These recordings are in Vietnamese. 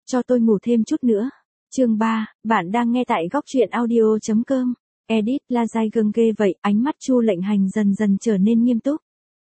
cho tôi ngủ thêm chút nữa. Chương 3, bạn đang nghe tại góc truyện audio.com. Edit là dài gừng ghê vậy, ánh mắt Chu Lệnh Hành dần dần trở nên nghiêm túc.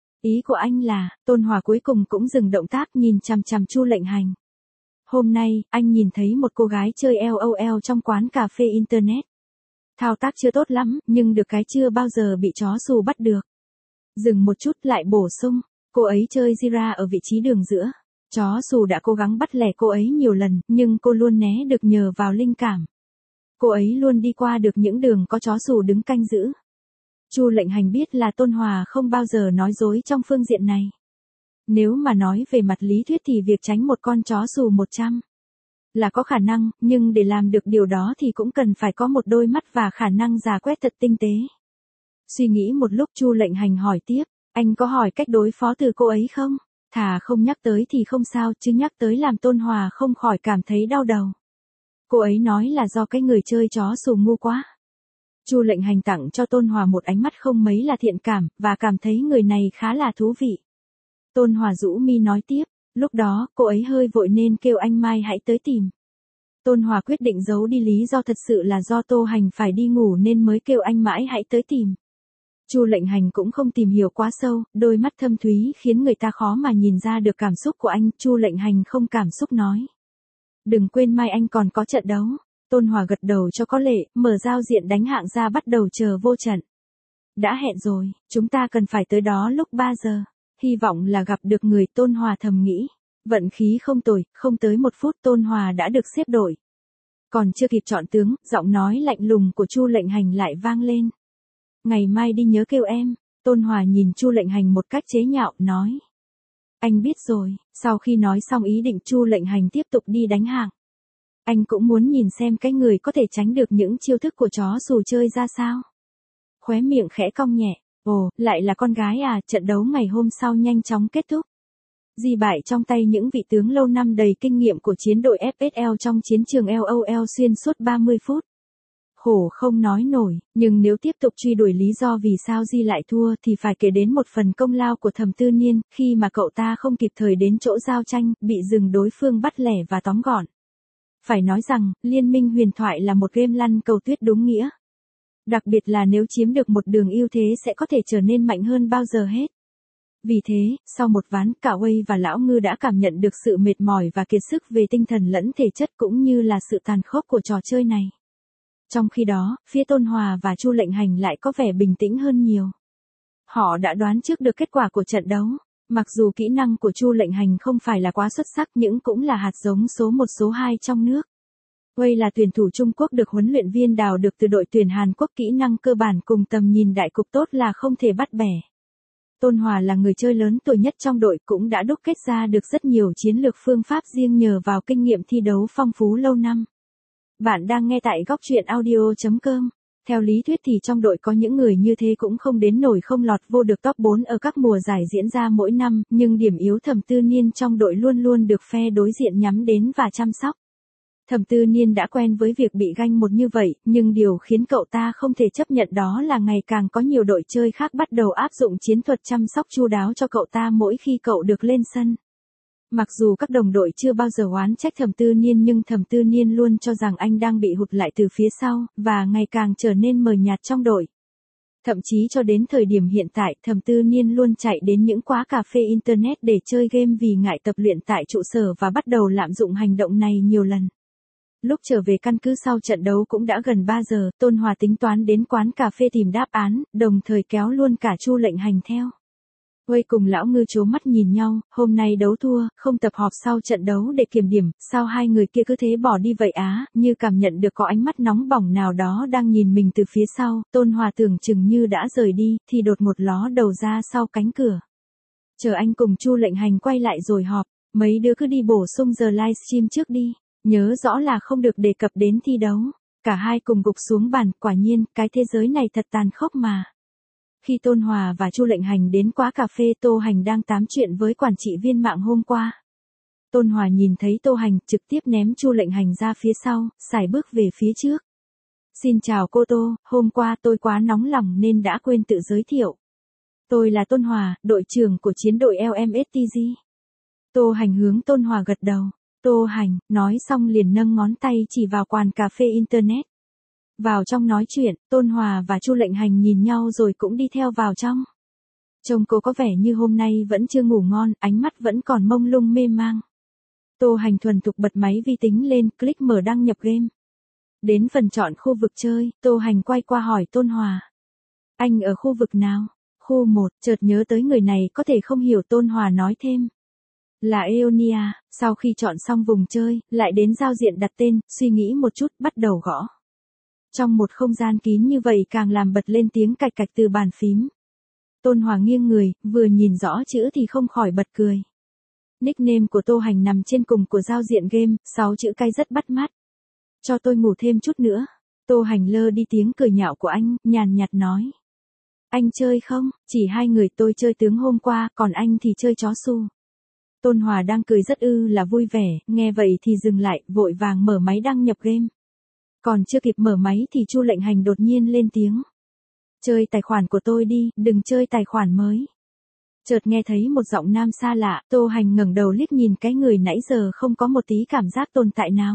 Ý của anh là, Tôn Hòa cuối cùng cũng dừng động tác nhìn chằm chằm Chu Lệnh Hành. Hôm nay, anh nhìn thấy một cô gái chơi LOL trong quán cà phê Internet. Thao tác chưa tốt lắm, nhưng được cái chưa bao giờ bị chó xù bắt được. Dừng một chút lại bổ sung, cô ấy chơi Jira ở vị trí đường giữa. Chó xù đã cố gắng bắt lẻ cô ấy nhiều lần, nhưng cô luôn né được nhờ vào linh cảm. Cô ấy luôn đi qua được những đường có chó xù đứng canh giữ. Chu Lệnh Hành biết là Tôn Hòa không bao giờ nói dối trong phương diện này. Nếu mà nói về mặt lý thuyết thì việc tránh một con chó xù 100 là có khả năng, nhưng để làm được điều đó thì cũng cần phải có một đôi mắt và khả năng rà quét thật tinh tế. Suy nghĩ một lúc Chu Lệnh Hành hỏi tiếp, anh có hỏi cách đối phó từ cô ấy không? Thà không nhắc tới thì không sao, chứ nhắc tới làm Tôn Hòa không khỏi cảm thấy đau đầu. Cô ấy nói là do cái người chơi chó xù ngu quá. Chu Lệnh Hành tặng cho Tôn Hòa một ánh mắt không mấy là thiện cảm, và cảm thấy người này khá là thú vị. Tôn Hòa rũ mi nói tiếp, lúc đó, cô ấy hơi vội nên kêu anh mai hãy tới tìm. Tôn Hòa quyết định giấu đi lý do thật sự là do Tô Hành phải đi ngủ nên mới kêu anh mãi hãy tới tìm. Chu Lệnh Hành cũng không tìm hiểu quá sâu, đôi mắt thâm thúy khiến người ta khó mà nhìn ra được cảm xúc của anh. Chu Lệnh Hành không cảm xúc nói, đừng quên mai anh còn có trận đấu. Tôn Hòa gật đầu cho có lệ, mở giao diện đánh hạng ra bắt đầu chờ vô trận. Đã hẹn rồi, chúng ta cần phải tới đó lúc 3 giờ. Hy vọng là gặp được người, Tôn Hòa thầm nghĩ. Vận khí không tồi, không tới 1 phút Tôn Hòa đã được xếp đội. Còn chưa kịp chọn tướng, giọng nói lạnh lùng của Chu Lệnh Hành lại vang lên. Ngày mai đi nhớ kêu em. Tôn Hòa nhìn Chu Lệnh Hành một cách chế nhạo, nói. Anh biết rồi. Sau khi nói xong ý định, Chu Lệnh Hành tiếp tục đi đánh hạng. Anh cũng muốn nhìn xem cái người có thể tránh được những chiêu thức của chó xù chơi ra sao. Khóe miệng khẽ cong nhẹ. Ồ, lại là con gái à. Trận đấu ngày hôm sau nhanh chóng kết thúc. Di bại trong tay những vị tướng lâu năm đầy kinh nghiệm của chiến đội FSL trong chiến trường LOL xuyên suốt 30 phút. Khổ không nói nổi, nhưng nếu tiếp tục truy đuổi lý do vì sao Di lại thua thì phải kể đến một phần công lao của Thẩm Tư Niên, khi mà cậu ta không kịp thời đến chỗ giao tranh, bị rừng đối phương bắt lẻ và tóm gọn. Phải nói rằng, Liên minh huyền thoại là một game lăn cầu tuyết đúng nghĩa. Đặc biệt là nếu chiếm được một đường ưu thế sẽ có thể trở nên mạnh hơn bao giờ hết. Vì thế, sau một ván, cả Wei và Lão Ngư đã cảm nhận được sự mệt mỏi và kiệt sức về tinh thần lẫn thể chất cũng như là sự tàn khốc của trò chơi này. Trong khi đó, phía Tôn Hòa và Chu Lệnh Hành lại có vẻ bình tĩnh hơn nhiều. Họ đã đoán trước được kết quả của trận đấu. Mặc dù kỹ năng của Chu Lệnh Hành không phải là quá xuất sắc nhưng cũng là hạt giống số 1 số 2 trong nước. Wei là tuyển thủ Trung Quốc được huấn luyện viên đào được từ đội tuyển Hàn Quốc, kỹ năng cơ bản cùng tầm nhìn đại cục tốt là không thể bắt bẻ. Tôn Hòa là người chơi lớn tuổi nhất trong đội, cũng đã đúc kết ra được rất nhiều chiến lược phương pháp riêng nhờ vào kinh nghiệm thi đấu phong phú lâu năm. Bạn đang nghe tại góc truyện audio.com. Theo lý thuyết thì trong đội có những người như thế cũng không đến nổi không lọt vô được top 4 ở các mùa giải diễn ra mỗi năm, nhưng điểm yếu Thẩm Tư Niên trong đội luôn luôn được phe đối diện nhắm đến và chăm sóc. Thẩm Tư Niên đã quen với việc bị ganh một như vậy, nhưng điều khiến cậu ta không thể chấp nhận đó là ngày càng có nhiều đội chơi khác bắt đầu áp dụng chiến thuật chăm sóc chu đáo cho cậu ta mỗi khi cậu được lên sân. Mặc dù các đồng đội chưa bao giờ oán trách Thẩm Tư Niên nhưng Thẩm Tư Niên luôn cho rằng anh đang bị hụt lại từ phía sau, và ngày càng trở nên mờ nhạt trong đội. Thậm chí cho đến thời điểm hiện tại, Thẩm Tư Niên luôn chạy đến những quán cà phê Internet để chơi game vì ngại tập luyện tại trụ sở và bắt đầu lạm dụng hành động này nhiều lần. Lúc trở về căn cứ sau trận đấu cũng đã gần 3 giờ, Tôn Hòa tính toán đến quán cà phê tìm đáp án, đồng thời kéo luôn cả Chu Lệnh Hành theo. Wei cùng Lão Ngư trố mắt nhìn nhau, hôm nay đấu thua, không tập họp sau trận đấu để kiểm điểm, sao hai người kia cứ thế bỏ đi vậy á, như cảm nhận được có ánh mắt nóng bỏng nào đó đang nhìn mình từ phía sau, Tôn Hòa tưởng chừng như đã rời đi, thì đột ngột ló đầu ra sau cánh cửa. Chờ anh cùng Chu Lệnh Hành quay lại rồi họp, mấy đứa cứ đi bổ sung giờ livestream trước đi, nhớ rõ là không được đề cập đến thi đấu. Cả hai cùng gục xuống bàn, quả nhiên, cái thế giới này thật tàn khốc mà. Khi Tôn Hòa và Chu Lệnh Hành đến quán cà phê, Tô Hành đang tám chuyện với quản trị viên mạng hôm qua. Tôn Hòa nhìn thấy Tô Hành, trực tiếp ném Chu Lệnh Hành ra phía sau, sải bước về phía trước. Xin chào cô Tô, hôm qua tôi quá nóng lòng nên đã quên tự giới thiệu. Tôi là Tôn Hòa, đội trưởng của chiến đội LMSTG. Tô Hành hướng Tôn Hòa gật đầu. Tô Hành, nói xong liền nâng ngón tay chỉ vào quán cà phê Internet. Vào trong nói chuyện, Tôn Hòa và Chu Lệnh Hành nhìn nhau rồi cũng đi theo vào trong. Trông cô có vẻ như hôm nay vẫn chưa ngủ ngon, ánh mắt vẫn còn mông lung mê mang. Tô Hành thuần thục bật máy vi tính lên, click mở đăng nhập game. Đến phần chọn khu vực chơi, Tô Hành quay qua hỏi Tôn Hòa. Anh ở khu vực nào? Khu 1, chợt nhớ tới người này có thể không hiểu, Tôn Hòa nói thêm. Là Eonia. Sau khi chọn xong vùng chơi, lại đến giao diện đặt tên, suy nghĩ một chút, bắt đầu gõ. Trong một không gian kín như vậy càng làm bật lên tiếng cạch cạch từ bàn phím. Tôn Hòa nghiêng người, vừa nhìn rõ chữ thì không khỏi bật cười. Nickname của Tô Hành nằm trên cùng của giao diện game, 6 chữ cái rất bắt mắt. Cho tôi ngủ thêm chút nữa. Tô Hành lơ đi tiếng cười nhạo của anh, nhàn nhạt nói. Anh chơi không? Chỉ hai người tôi chơi tướng hôm qua, còn anh thì chơi chó su. Tôn Hòa đang cười rất là vui vẻ, nghe vậy thì dừng lại, vội vàng mở máy đăng nhập game. Còn chưa kịp mở máy thì Chu Lệnh Hành đột nhiên lên tiếng. Chơi tài khoản của tôi đi, đừng chơi tài khoản mới. Chợt nghe thấy một giọng nam xa lạ, Tô Hành ngẩng đầu liếc nhìn cái người nãy giờ không có một tí cảm giác tồn tại nào.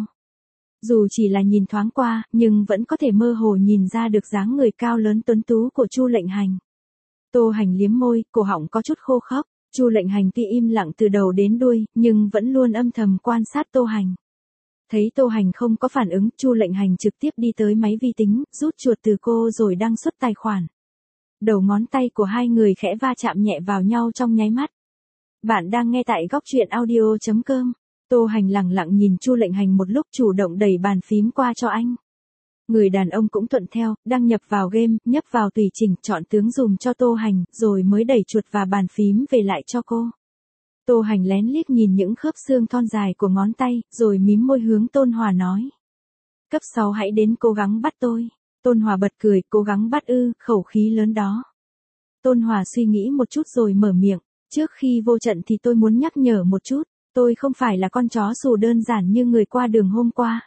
Dù chỉ là nhìn thoáng qua, nhưng vẫn có thể mơ hồ nhìn ra được dáng người cao lớn tuấn tú của Chu Lệnh Hành. Tô Hành liếm môi, cổ họng có chút khô khốc. Chu Lệnh Hành tuy im lặng từ đầu đến đuôi, nhưng vẫn luôn âm thầm quan sát Tô Hành. Thấy Tô Hành không có phản ứng, Chu Lệnh Hành trực tiếp đi tới máy vi tính, rút chuột từ cô rồi đăng xuất tài khoản. Đầu ngón tay của hai người khẽ va chạm nhẹ vào nhau trong nháy mắt. Bạn đang nghe tại góc truyện audio.com. Tô Hành lẳng lặng nhìn Chu Lệnh Hành một lúc, chủ động đẩy bàn phím qua cho anh. Người đàn ông cũng thuận theo, đăng nhập vào game, nhấp vào tùy chỉnh, chọn tướng dùm cho Tô Hành, rồi mới đẩy chuột và bàn phím về lại cho cô. Tô Hành lén liếc nhìn những khớp xương thon dài của ngón tay, rồi mím môi hướng Tôn Hòa nói. Cấp 6 hãy đến cố gắng bắt tôi. Tôn Hòa bật cười, cố gắng bắt ư, khẩu khí lớn đó. Tôn Hòa suy nghĩ một chút rồi mở miệng, trước khi vô trận thì tôi muốn nhắc nhở một chút, tôi không phải là con chó xù đơn giản như người qua đường hôm qua.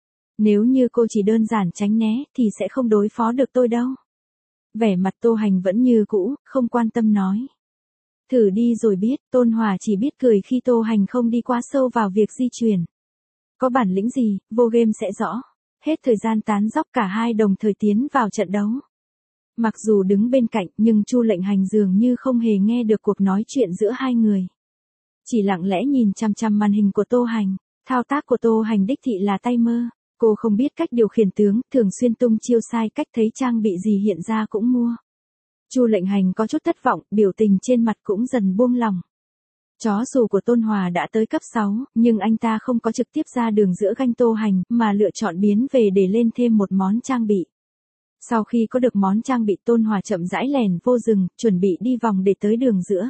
Nếu như cô chỉ đơn giản tránh né thì sẽ không đối phó được tôi đâu. Vẻ mặt Tô Hành vẫn như cũ, không quan tâm nói. Thử đi rồi biết, Tôn Hòa chỉ biết cười khi Tô Hành không đi quá sâu vào việc di chuyển. Có bản lĩnh gì, vô game sẽ rõ. Hết thời gian tán dóc, cả hai đồng thời tiến vào trận đấu. Mặc dù đứng bên cạnh nhưng Chu Lệnh Hành dường như không hề nghe được cuộc nói chuyện giữa hai người. Chỉ lặng lẽ nhìn chằm chằm màn hình của Tô Hành. Thao tác của Tô Hành đích thị là tay mơ. Cô không biết cách điều khiển tướng, thường xuyên tung chiêu sai cách, thấy trang bị gì hiện ra cũng mua. Chu Lệnh Hành có chút thất vọng, biểu tình trên mặt cũng dần buông lỏng. Chó xù của Tôn Hòa đã tới cấp 6, nhưng anh ta không có trực tiếp ra đường giữa ganh Tô Hành, mà lựa chọn biến về để lên thêm một món trang bị. Sau khi có được món trang bị, Tôn Hòa chậm rãi lèn vô rừng, chuẩn bị đi vòng để tới đường giữa.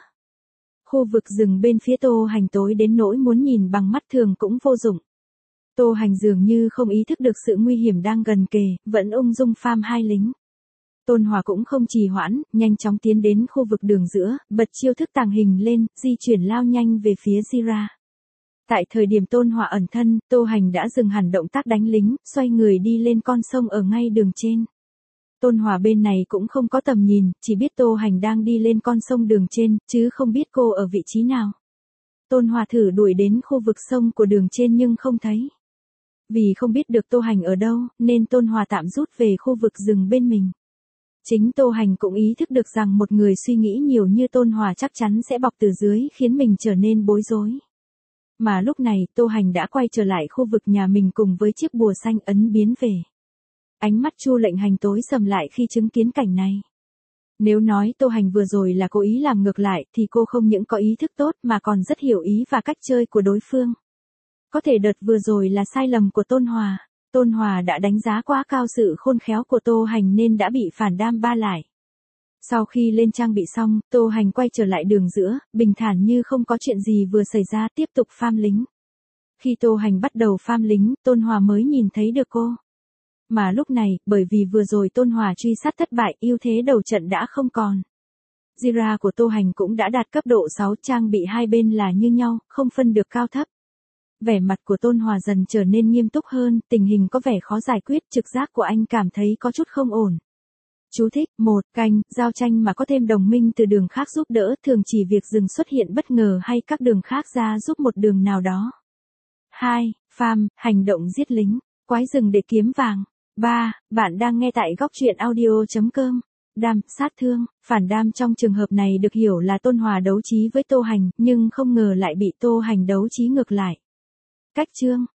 Khu vực rừng bên phía Tô Hành tối đến nỗi muốn nhìn bằng mắt thường cũng vô dụng. Tô Hành dường như không ý thức được sự nguy hiểm đang gần kề, vẫn ung dung farm hai lính. Tôn Hòa cũng không trì hoãn, nhanh chóng tiến đến khu vực đường giữa, bật chiêu thức tàng hình lên, di chuyển lao nhanh về phía Zira. Tại thời điểm Tôn Hòa ẩn thân, Tô Hành đã dừng hẳn động tác đánh lính, xoay người đi lên con sông ở ngay đường trên. Tôn Hòa bên này cũng không có tầm nhìn, chỉ biết Tô Hành đang đi lên con sông đường trên, chứ không biết cô ở vị trí nào. Tôn Hòa thử đuổi đến khu vực sông của đường trên nhưng không thấy. Vì không biết được Tô Hành ở đâu, nên Tôn Hòa tạm rút về khu vực rừng bên mình. Chính Tô Hành cũng ý thức được rằng một người suy nghĩ nhiều như Tôn Hòa chắc chắn sẽ bọc từ dưới, khiến mình trở nên bối rối. Mà lúc này, Tô Hành đã quay trở lại khu vực nhà mình cùng với chiếc bùa xanh ấn biến về. Ánh mắt Chu Lệnh Hành tối sầm lại khi chứng kiến cảnh này. Nếu nói Tô Hành vừa rồi là cố ý làm ngược lại thì cô không những có ý thức tốt mà còn rất hiểu ý và cách chơi của đối phương. Có thể đợt vừa rồi là sai lầm của Tôn Hòa. Tôn Hòa đã đánh giá quá cao sự khôn khéo của Tô Hành nên đã bị phản đam ba lại. Sau khi lên trang bị xong, Tô Hành quay trở lại đường giữa, bình thản như không có chuyện gì vừa xảy ra, tiếp tục farm lính. Khi Tô Hành bắt đầu farm lính, Tôn Hòa mới nhìn thấy được cô. Mà lúc này, bởi vì vừa rồi Tôn Hòa truy sát thất bại, ưu thế đầu trận đã không còn. Zira của Tô Hành cũng đã đạt cấp độ 6, trang bị hai bên là như nhau, không phân được cao thấp. Vẻ mặt của Tôn Hòa dần trở nên nghiêm túc hơn, tình hình có vẻ khó giải quyết, trực giác của anh cảm thấy có chút không ổn. Chú thích, 1. Canh, giao tranh mà có thêm đồng minh từ đường khác giúp đỡ, thường chỉ việc rừng xuất hiện bất ngờ hay các đường khác ra giúp một đường nào đó. 2. Farm, hành động giết lính, quái rừng để kiếm vàng. 3. Bạn đang nghe tại góc truyện audio.com. Đam, sát thương, phản đam trong trường hợp này được hiểu là Tôn Hòa đấu trí với Tô Hành, nhưng không ngờ lại bị Tô Hành đấu trí ngược lại. Cách chương,